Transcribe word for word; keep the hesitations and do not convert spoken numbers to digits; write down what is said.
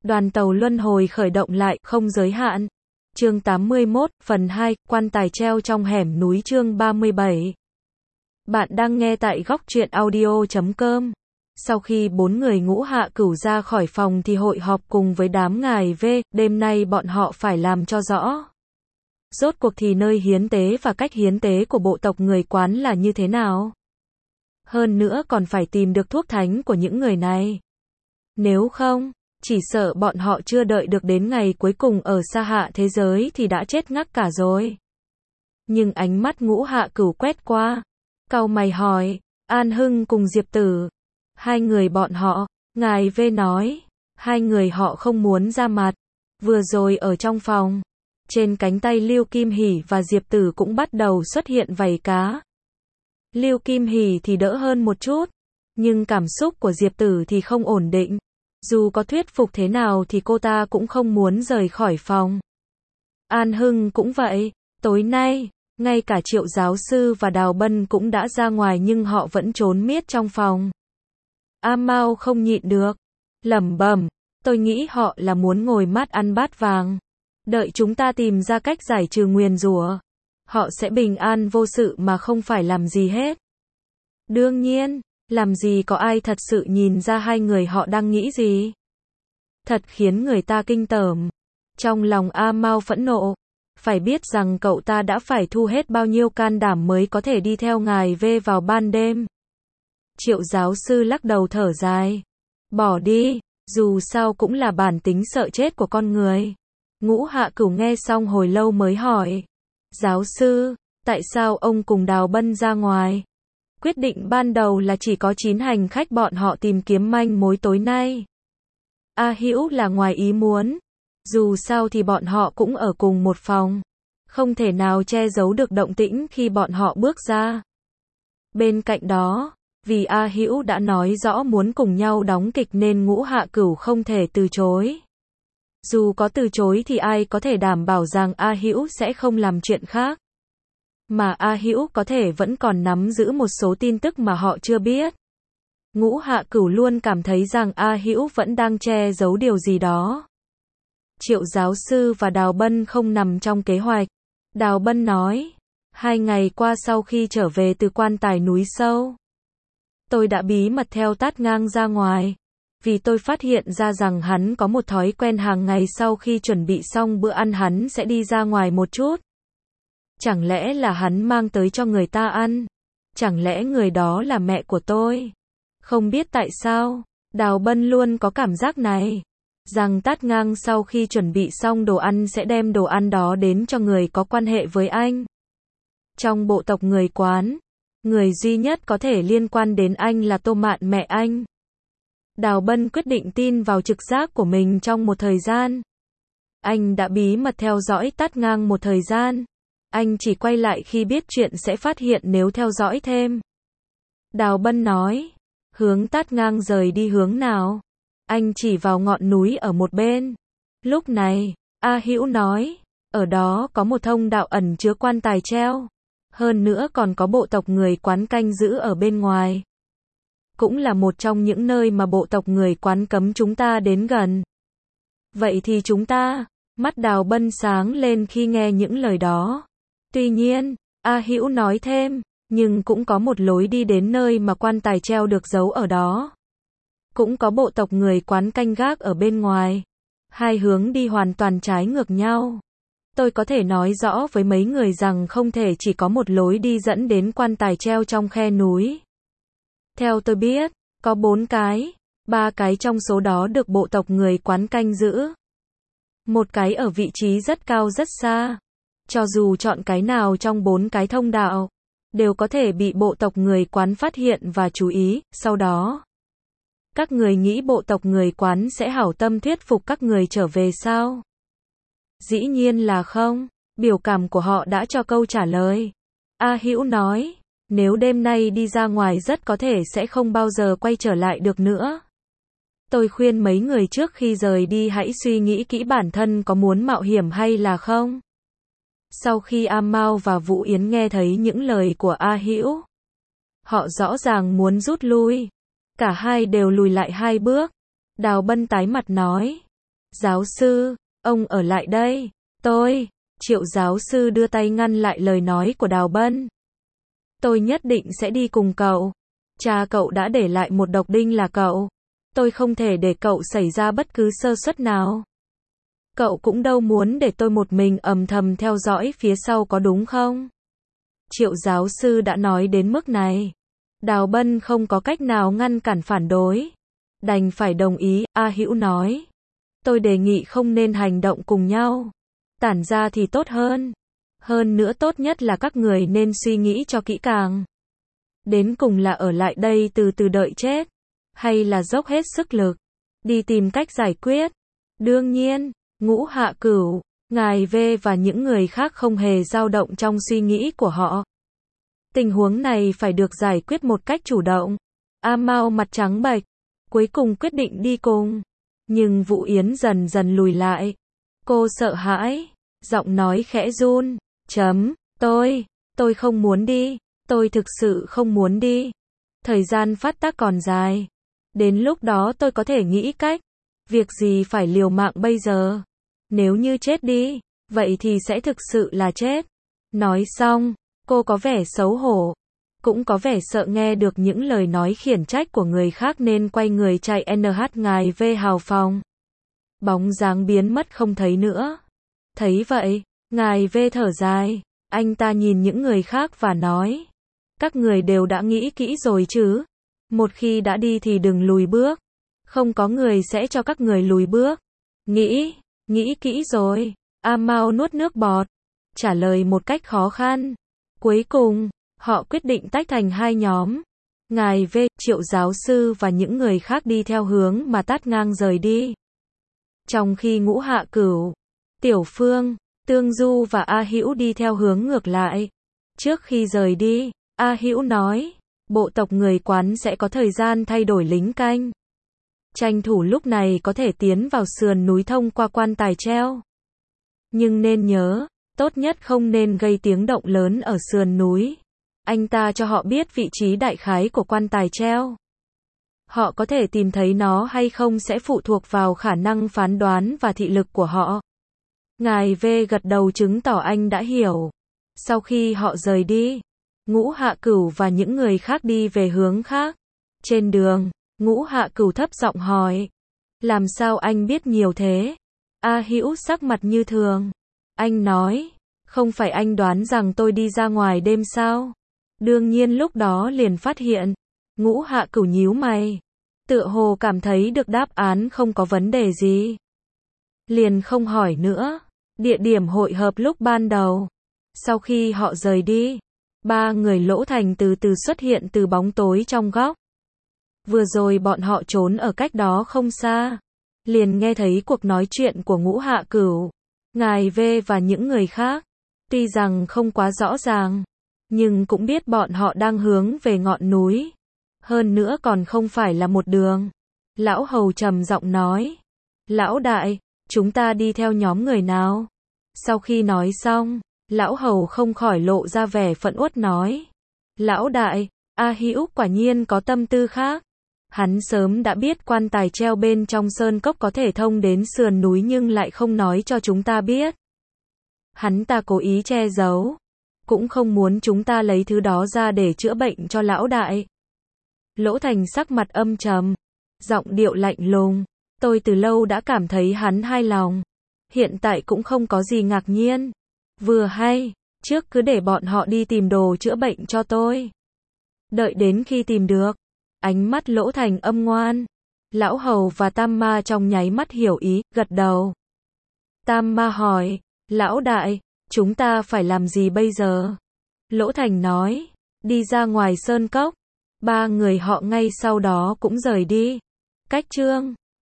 Đoàn tàu luân hồi khởi động lại, không giới hạn. Chương tám mươi mốt, phần hai, quan tài treo trong hẻm núi chương ba mươi bảy. Bạn đang nghe tại góc truyện audio chấm com. Sau khi bốn người Ngũ Hạ Cửu ra khỏi phòng thì hội họp cùng với đám ngài V, đêm nay bọn họ phải làm cho rõ. Rốt cuộc thì nơi hiến tế và cách hiến tế của bộ tộc người Quán là như thế nào? Hơn nữa còn phải tìm được thuốc thánh của những người này. Nếu không, chỉ sợ bọn họ chưa đợi được đến ngày cuối cùng ở xa hạ thế giới thì đã chết ngắc cả rồi. Nhưng ánh mắt Ngũ Hạ Cửu quét qua, cau mày hỏi, An Hưng cùng Diệp Tử, hai người bọn họ, ngài V nói, hai người họ không muốn ra mặt. Vừa rồi ở trong phòng, trên cánh tay Lưu Kim Hỷ và Diệp Tử cũng bắt đầu xuất hiện vảy cá. Lưu Kim Hỷ thì đỡ hơn một chút, nhưng cảm xúc của Diệp Tử thì không ổn định. Dù có thuyết phục thế nào thì cô ta cũng không muốn rời khỏi phòng. An Hưng cũng vậy, tối nay, ngay cả Triệu giáo sư và Đào Bân cũng đã ra ngoài nhưng họ vẫn trốn miết trong phòng. A Mao không nhịn được, lẩm bẩm, tôi nghĩ họ là muốn ngồi mát ăn bát vàng. Đợi chúng ta tìm ra cách giải trừ nguyền rủa, họ sẽ bình an vô sự mà không phải làm gì hết. Đương nhiên, làm gì có ai thật sự nhìn ra hai người họ đang nghĩ gì. Thật khiến người ta kinh tởm. Trong lòng A Mao phẫn nộ, phải biết rằng cậu ta đã phải thu hết bao nhiêu can đảm mới có thể đi theo ngài V vào ban đêm. Triệu giáo sư lắc đầu thở dài. Bỏ đi, dù sao cũng là bản tính sợ chết của con người. Ngũ Hạ Cửu nghe xong hồi lâu mới hỏi. Giáo sư, tại sao ông cùng Đào Bân ra ngoài? Quyết định ban đầu là chỉ có chín hành khách bọn họ tìm kiếm manh mối tối nay. A Hữu là ngoài ý muốn. Dù sao thì bọn họ cũng ở cùng một phòng. Không thể nào che giấu được động tĩnh khi bọn họ bước ra. Bên cạnh đó, vì A Hữu đã nói rõ muốn cùng nhau đóng kịch nên Ngũ Hạ Cửu không thể từ chối. Dù có từ chối thì ai có thể đảm bảo rằng A Hữu sẽ không làm chuyện khác. Mà A Hữu có thể vẫn còn nắm giữ một số tin tức mà họ chưa biết. Ngũ Hạ Cửu luôn cảm thấy rằng A Hữu vẫn đang che giấu điều gì đó. Triệu giáo sư và Đào Bân không nằm trong kế hoạch. Đào Bân nói, hai ngày qua sau khi trở về từ quan tài núi sâu, tôi đã bí mật theo Tát Ngang ra ngoài. Vì tôi phát hiện ra rằng hắn có một thói quen hàng ngày sau khi chuẩn bị xong bữa ăn hắn sẽ đi ra ngoài một chút. Chẳng lẽ là hắn mang tới cho người ta ăn? Chẳng lẽ người đó là mẹ của tôi? Không biết tại sao, Đào Bân luôn có cảm giác này. Rằng Tát Ngang sau khi chuẩn bị xong đồ ăn sẽ đem đồ ăn đó đến cho người có quan hệ với anh. Trong bộ tộc người Quán, người duy nhất có thể liên quan đến anh là Tô Mạn mẹ anh. Đào Bân quyết định tin vào trực giác của mình trong một thời gian. Anh đã bí mật theo dõi Tát Ngang một thời gian. Anh chỉ quay lại khi biết chuyện sẽ phát hiện nếu theo dõi thêm. Đào Bân nói, hướng Tát Ngang rời đi hướng nào? Anh chỉ vào ngọn núi ở một bên. Lúc này, A Hữu nói, ở đó có một thông đạo ẩn chứa quan tài treo. Hơn nữa còn có bộ tộc người Quán canh giữ ở bên ngoài. Cũng là một trong những nơi mà bộ tộc người Quán cấm chúng ta đến gần. Vậy thì chúng ta, mắt Đào Bân sáng lên khi nghe những lời đó. Tuy nhiên, A Hữu nói thêm, nhưng cũng có một lối đi đến nơi mà quan tài treo được giấu ở đó. Cũng có bộ tộc người Quán canh gác ở bên ngoài. Hai hướng đi hoàn toàn trái ngược nhau. Tôi có thể nói rõ với mấy người rằng không thể chỉ có một lối đi dẫn đến quan tài treo trong khe núi. Theo tôi biết, có bốn cái, ba cái trong số đó được bộ tộc người Quán canh giữ. Một cái ở vị trí rất cao rất xa. Cho dù chọn cái nào trong bốn cái thông đạo, đều có thể bị bộ tộc người Quán phát hiện và chú ý, sau đó. Các người nghĩ bộ tộc người Quán sẽ hảo tâm thuyết phục các người trở về sao? Dĩ nhiên là không, biểu cảm của họ đã cho câu trả lời. A Hữu nói, nếu đêm nay đi ra ngoài rất có thể sẽ không bao giờ quay trở lại được nữa. Tôi khuyên mấy người trước khi rời đi hãy suy nghĩ kỹ bản thân có muốn mạo hiểm hay là không. Sau khi A Mao và Vũ Yến nghe thấy những lời của A Hữu, họ rõ ràng muốn rút lui. Cả hai đều lùi lại hai bước. Đào Bân tái mặt nói, Giáo sư, ông ở lại đây. Tôi, Triệu giáo sư đưa tay ngăn lại lời nói của Đào Bân. Tôi nhất định sẽ đi cùng cậu. Cha cậu đã để lại một độc đinh là cậu. Tôi không thể để cậu xảy ra bất cứ sơ suất nào. Cậu cũng đâu muốn để tôi một mình âm thầm theo dõi phía sau có đúng không? Triệu giáo sư đã nói đến mức này. Đào Bân không có cách nào ngăn cản phản đối. Đành phải đồng ý, A Hữu nói. Tôi đề nghị không nên hành động cùng nhau. Tản ra thì tốt hơn. Hơn nữa tốt nhất là các người nên suy nghĩ cho kỹ càng. Đến cùng là ở lại đây từ từ đợi chết. Hay là dốc hết sức lực. Đi tìm cách giải quyết. Đương nhiên, Ngũ Hạ Cửu, Ngài V và những người khác không hề dao động trong suy nghĩ của họ. Tình huống này phải được giải quyết một cách chủ động. A Mao mặt trắng bệch, cuối cùng quyết định đi cùng. Nhưng Vũ Yến dần dần lùi lại. Cô sợ hãi, giọng nói khẽ run. Chấm, tôi, tôi không muốn đi, tôi thực sự không muốn đi. Thời gian phát tác còn dài. Đến lúc đó tôi có thể nghĩ cách. Việc gì phải liều mạng bây giờ? Nếu như chết đi, vậy thì sẽ thực sự là chết. Nói xong, cô có vẻ xấu hổ. Cũng có vẻ sợ nghe được những lời nói khiển trách của người khác nên quay người chạy en hát Ngài V hào phòng. Bóng dáng biến mất không thấy nữa. Thấy vậy, Ngài V thở dài. Anh ta nhìn những người khác và nói. Các người đều đã nghĩ kỹ rồi chứ? Một khi đã đi thì đừng lùi bước. Không có người sẽ cho các người lùi bước. Nghĩ, nghĩ kỹ rồi. A Mao nuốt nước bọt. Trả lời một cách khó khăn. Cuối cùng, họ quyết định tách thành hai nhóm. Ngài V, Triệu giáo sư và những người khác đi theo hướng mà Tát Ngang rời đi. Trong khi Ngũ Hạ Cửu, Tiểu Phương, Tương Du và A Hữu đi theo hướng ngược lại. Trước khi rời đi, A Hữu nói, bộ tộc người Quán sẽ có thời gian thay đổi lính canh. Tranh thủ lúc này có thể tiến vào sườn núi thông qua quan tài treo. Nhưng nên nhớ, tốt nhất không nên gây tiếng động lớn ở sườn núi. Anh ta cho họ biết vị trí đại khái của quan tài treo. Họ có thể tìm thấy nó hay không sẽ phụ thuộc vào khả năng phán đoán và thị lực của họ. Ngài V gật đầu chứng tỏ anh đã hiểu. Sau khi họ rời đi, Ngũ Hạ Cửu và những người khác đi về hướng khác. Trên đường, Ngũ Hạ Cửu thấp giọng hỏi. Làm sao anh biết nhiều thế? A Hữu sắc mặt như thường. Anh nói, không phải anh đoán rằng tôi đi ra ngoài đêm sao? Đương nhiên lúc đó liền phát hiện. Ngũ Hạ Cửu nhíu mày. Tựa hồ cảm thấy được đáp án không có vấn đề gì. Liền không hỏi nữa. Địa điểm hội hợp lúc ban đầu. Sau khi họ rời đi, ba người Lỗ Thành từ từ xuất hiện từ bóng tối trong góc. Vừa rồi bọn họ trốn ở cách đó không xa. Liền nghe thấy cuộc nói chuyện của Ngũ Hạ Cửu, Ngài V và những người khác. Tuy rằng không quá rõ ràng, nhưng cũng biết bọn họ đang hướng về ngọn núi. Hơn nữa còn không phải là một đường. Lão Hầu trầm giọng nói. Lão đại, chúng ta đi theo nhóm người nào? Sau khi nói xong, Lão Hầu không khỏi lộ ra vẻ phẫn uất nói. Lão đại, A Hữu quả nhiên có tâm tư khác. Hắn sớm đã biết quan tài treo bên trong sơn cốc có thể thông đến sườn núi nhưng lại không nói cho chúng ta biết. Hắn ta cố ý che giấu. Cũng không muốn chúng ta lấy thứ đó ra để chữa bệnh cho lão đại. Lỗ Thành sắc mặt âm trầm. Giọng điệu lạnh lùng. Tôi từ lâu đã cảm thấy hắn hài lòng. Hiện tại cũng không có gì ngạc nhiên. Vừa hay, trước cứ để bọn họ đi tìm đồ chữa bệnh cho tôi. Đợi đến khi tìm được. Ánh mắt Lỗ Thành âm ngoan. Lão Hầu và Tam Ma trong nháy mắt hiểu ý, gật đầu. Tam Ma hỏi, lão đại, chúng ta phải làm gì bây giờ? Lỗ Thành nói, đi ra ngoài sơn cốc. Ba người họ ngay sau đó cũng rời đi. Cách chương